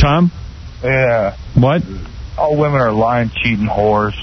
Tom? Yeah. What? All women are lying, cheating whores.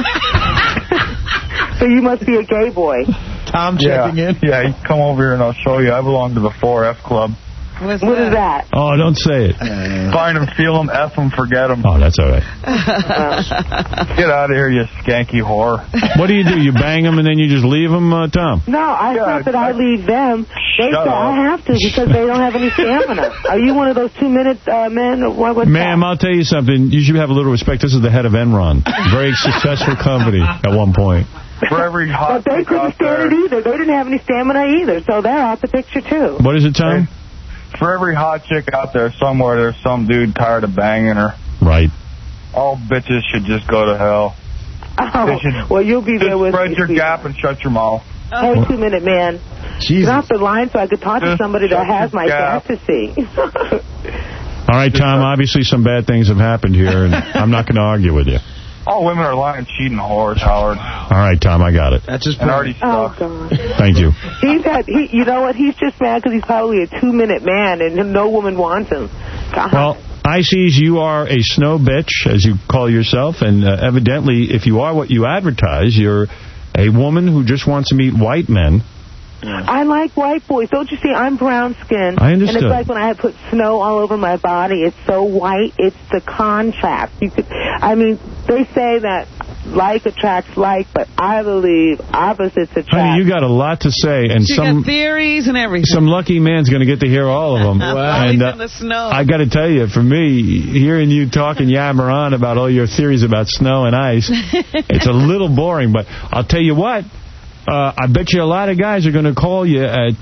So you must be a gay boy. Tom checking in? Yeah, you come over here and I'll show you. I belong to the 4F Club. What is that? Oh, don't say it. Find them, feel them, F them, forget them. Oh, that's all right. Get out of here, you skanky whore. What do? You bang them and then you just leave them, Tom? No, I thought that I leave them. They said I have to because they don't have any stamina. Are you one of those 2-minute men? What's Ma'am, I'll tell you something. You should have a little respect. This is the head of Enron. Very successful company at one point. For every hot But they couldn't stand it either. They didn't have any stamina either, so they're out the picture, too. What is it, Tom? For every hot chick out there somewhere, there's some dude tired of banging her. Right. All bitches should just go to hell. Oh, well, you'll be there with me. Spread your gap and shut your mouth. Hey, 2-minute man. Jesus. Get off the line so I could talk to somebody that has my fantasy. All right, Tom, obviously some bad things have happened here, and I'm not going to argue with you. All women are lying, cheating whores, Howard. All right, Tom, I got it. That's just already stuck. Oh, God. Thank you. You know what? He's just mad because he's probably a 2-minute man and no woman wants him. God. Well, Ices, you are a snow bitch, as you call yourself, and evidently, if you are what you advertise, you're a woman who just wants to meet white men. I like white boys. Don't you see? I'm brown skinned. I understood. And it's like when I put snow all over my body, it's so white. It's the contrast. They say that like attracts like, but I believe opposites attract. Honey, you got a lot to say, and you got theories and everything. Some lucky man's going to get to hear all of them. Wow. And the snow. I got to tell you, for me, hearing you talk and yammer on about all your theories about snow and ice, it's a little boring. But I'll tell you what. I bet you a lot of guys are going to call you at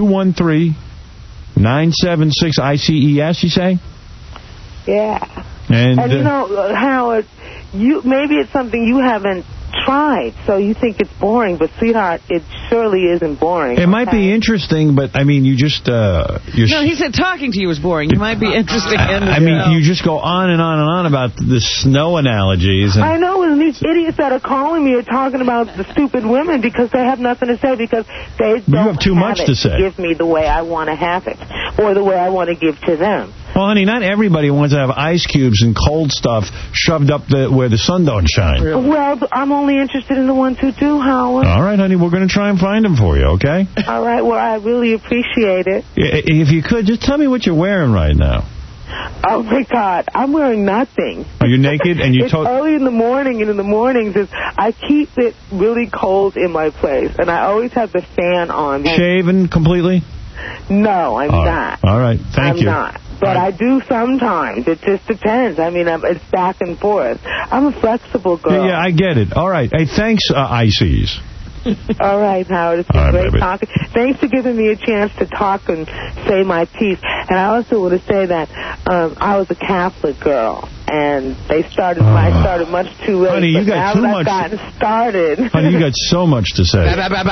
213-976-ICES, you say? Yeah. And you know, Howard, maybe it's something you haven't tried, so you think it's boring, but, sweetheart, it surely isn't boring. It might be interesting, but, I mean, you just... No, he said talking to you was boring. You might be interested in you just go on and on and on about the snow analogies. And I know, and these idiots that are calling me are talking about the stupid women because they have nothing to say because they don't you have too much to say. Give me the way I want to have it or the way I want to give to them. Well, honey, not everybody wants to have ice cubes and cold stuff shoved up where the sun don't shine. Well, I'm only interested in the ones who do, Howard. All right, honey, we're going to try and find them for you, okay? All right, well, I really appreciate it. If you could, just tell me what you're wearing right now. Oh, my God, I'm wearing nothing. Are you naked? And It's early in the morning, and in the mornings, I keep it really cold in my place, and I always have the fan on. Shaven completely? No, I'm not. All right, thank you. I'm not. But I do sometimes. It just depends. I mean, it's back and forth. I'm a flexible girl. Yeah, I get it. All right. Hey, thanks, Ices. All right, Howard. It's been great talking. Thanks for giving me a chance to talk and say my piece. And I also want to say that I was a Catholic girl, and I started much too late. Honey, you got too much. Gotten started. Honey, you got so much to say.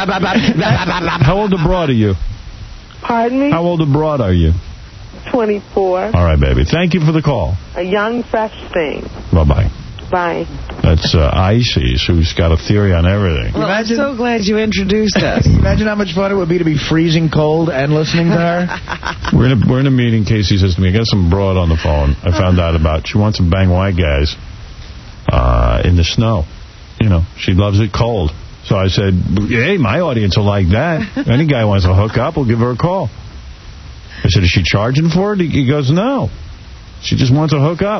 How old abroad are you? Pardon me? How old abroad are you? 24. All right, baby. Thank you for the call. A young, fresh thing. Bye-bye. Bye. That's Ices, who's got a theory on everything. Well, I'm so glad you introduced us. Imagine how much fun it would be to be freezing cold and listening to her. We're in a meeting. Casey says to me, I got some broad on the phone I found out about. She wants to bang white guys in the snow. You know, she loves it cold. So I said, hey, my audience will like that. Any guy wants to hook up, we'll give her a call. I said, is she charging for it? He goes, no. She just wants to hook up.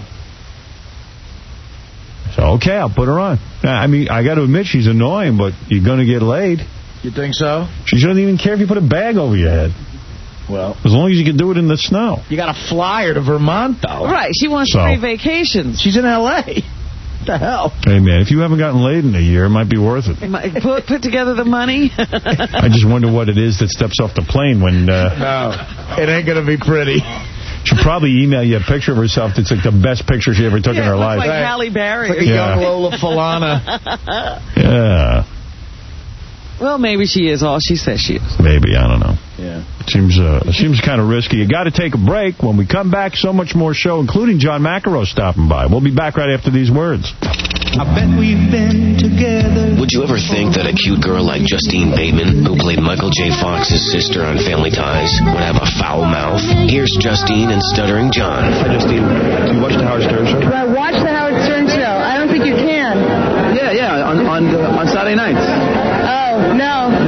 So, okay, I'll put her on. I mean, I got to admit, she's annoying, but you're going to get laid. You think so? She doesn't even care if you put a bag over your head. Well, as long as you can do it in the snow. You got to fly her to Vermont, though. Right, she wants free vacations. She's in L.A. What the hell? Hey, man, if you haven't gotten laid in a year, it might be worth it. Put together the money. I just wonder what it is that steps off the plane when... No, it ain't going to be pretty. She'll probably email you a picture of herself that's like the best picture she ever took in her life. Like Halle Berry. Like a young Lola Falana. Yeah. Well, maybe she is all she says she is. Maybe, I don't know. Yeah. Seems kind of risky. You got to take a break. When we come back, so much more show, including John McEnroe stopping by. We'll be back right after these words. I bet we've been together. Would you ever think that a cute girl like Justine Bateman, who played Michael J. Fox's sister on Family Ties, would have a foul mouth? Here's Justine and Stuttering John. Hi, Justine.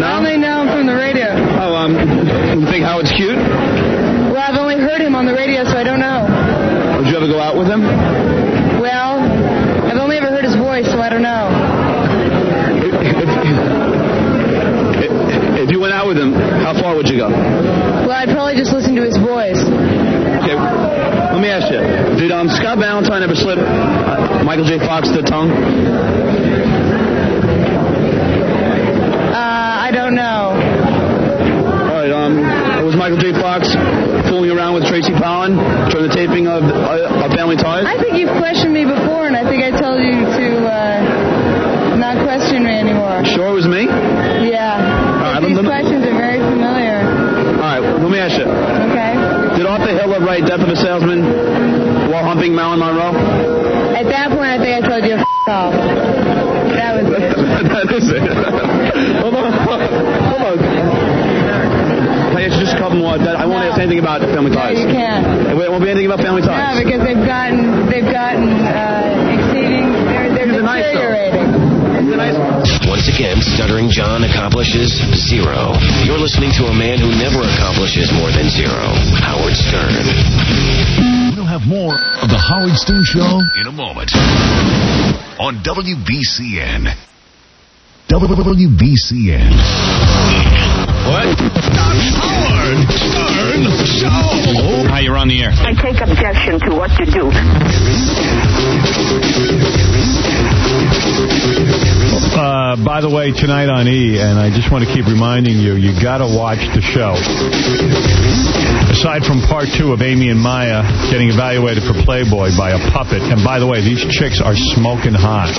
I only know him from the radio. Oh, you think Howard's cute? Well, I've only heard him on the radio, so I don't know. Would you ever go out with him? Well, I've only ever heard his voice, so I don't know. If you went out with him, how far would you go? Well, I'd probably just listen to his voice. Okay, let me ask you. Did Scott Valentine ever slip Michael J. Fox the tongue? I don't know. All right, was Michael J. Fox fooling around with Tracy Pollan during the taping of Family Ties? I think you've questioned me before, and I think I told you to not question me anymore. Sure it was me? Yeah. These questions are very familiar. All right, let me ask you. Okay. Did Arthur Hiller write Death of a Salesman while humping Marilyn Monroe? At that point, I think I told you to f*** off. That was it. That is it. Hold on. Can I ask you just a couple more? I won't ask anything about Family Ties. No, you can't. It won't be anything about Family Ties. No, because they've gotten exceeding. They're deteriorating. Once again, Stuttering John accomplishes 0. You're listening to a man who never accomplishes more than 0. Howard Stern. We'll have more of the Howard Stern Show in a moment on WBCN. WBCN. What? Howard Stern Show. Hi, you're on the air. I take objection to what you do. By the way, tonight on E, and I just want to keep reminding you, you got to watch the show. Aside from part 2 of Amy and Maya getting evaluated for Playboy by a puppet, and by the way, these chicks are smoking hot.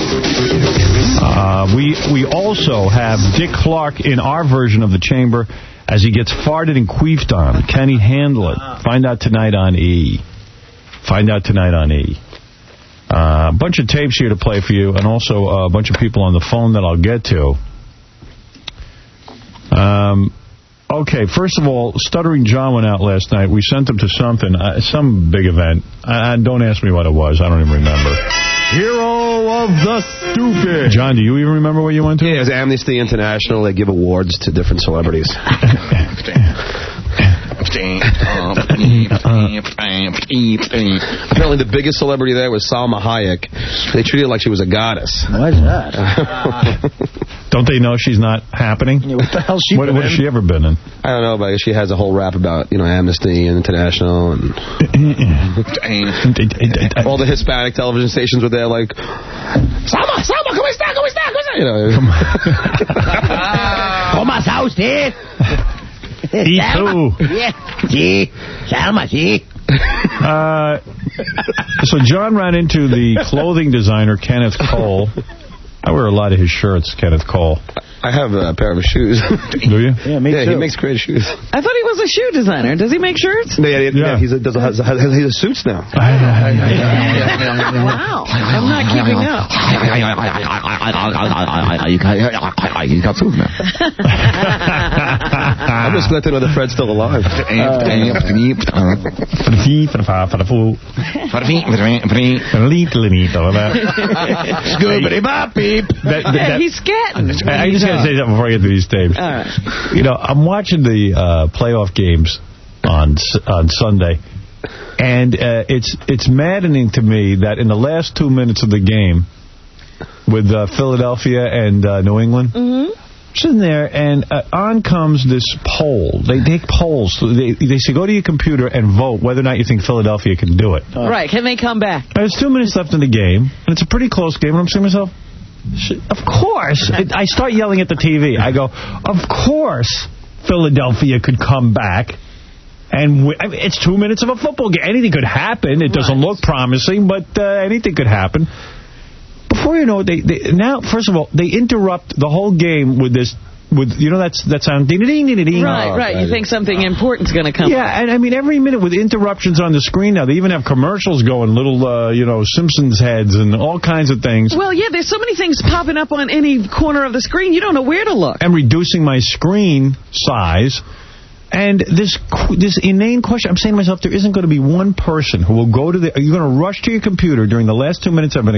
We also have Dick Clark in our version of The Chamber as he gets farted and queefed on. Can he handle it? Find out tonight on E. A bunch of tapes here to play for you, and also a bunch of people on the phone that I'll get to. Okay, first of all, Stuttering John went out last night. We sent him to something, some big event. Don't ask me what it was. I don't even remember. Hero of the Stupid. John, do you even remember what you went to? Yeah, it was Amnesty International. They give awards to different celebrities. Apparently the biggest celebrity there was Salma Hayek. They treated her like she was a goddess. Why is that? Don't they know she's not happening? Yeah, what the hell what has she ever been in? I don't know, but she has a whole rap about, Amnesty International and all the Hispanic television stations were there like, Salma, ¿cómo está? ¿Cómo está usted? Y tú. Sí, Salma, sí. So John ran into the clothing designer, Kenneth Cole. I wear a lot of his shirts, Kenneth Cole. I have a pair of shoes. Do you? Yeah, me too. He makes great shoes. I thought he was a shoe designer. Does he make shirts? Yeah, he has suits now. Wow. I'm not keeping up. You got suits now. I'm just glad to know that Fred's still alive. He's scatting. I just got to say something before I get to these tapes. All right. I'm watching the playoff games on Sunday, and it's maddening to me that in the last 2 minutes of the game with Philadelphia and New England, sitting there, and on comes this poll. They take polls. They say, go to your computer and vote whether or not you think Philadelphia can do it. Right. Can they come back? There's 2 minutes left in the game, and it's a pretty close game, and I'm saying to myself, of course. I start yelling at the TV. I go, of course Philadelphia could come back. And it's 2 minutes of a football game. Anything could happen. It doesn't look promising, but anything could happen. Before you know it, now, first of all, they interrupt the whole game with this, that sound, ding-a-ding-ding-a-ding. Right. You think something important's going to come up. Yeah, and I mean, every minute with interruptions on the screen now, they even have commercials going, little, Simpsons heads and all kinds of things. Well, yeah, there's so many things popping up on any corner of the screen, you don't know where to look. I'm reducing my screen size. And this inane question, I'm saying to myself, there isn't going to be one person who will go to you're going to rush to your computer during the last 2 minutes of an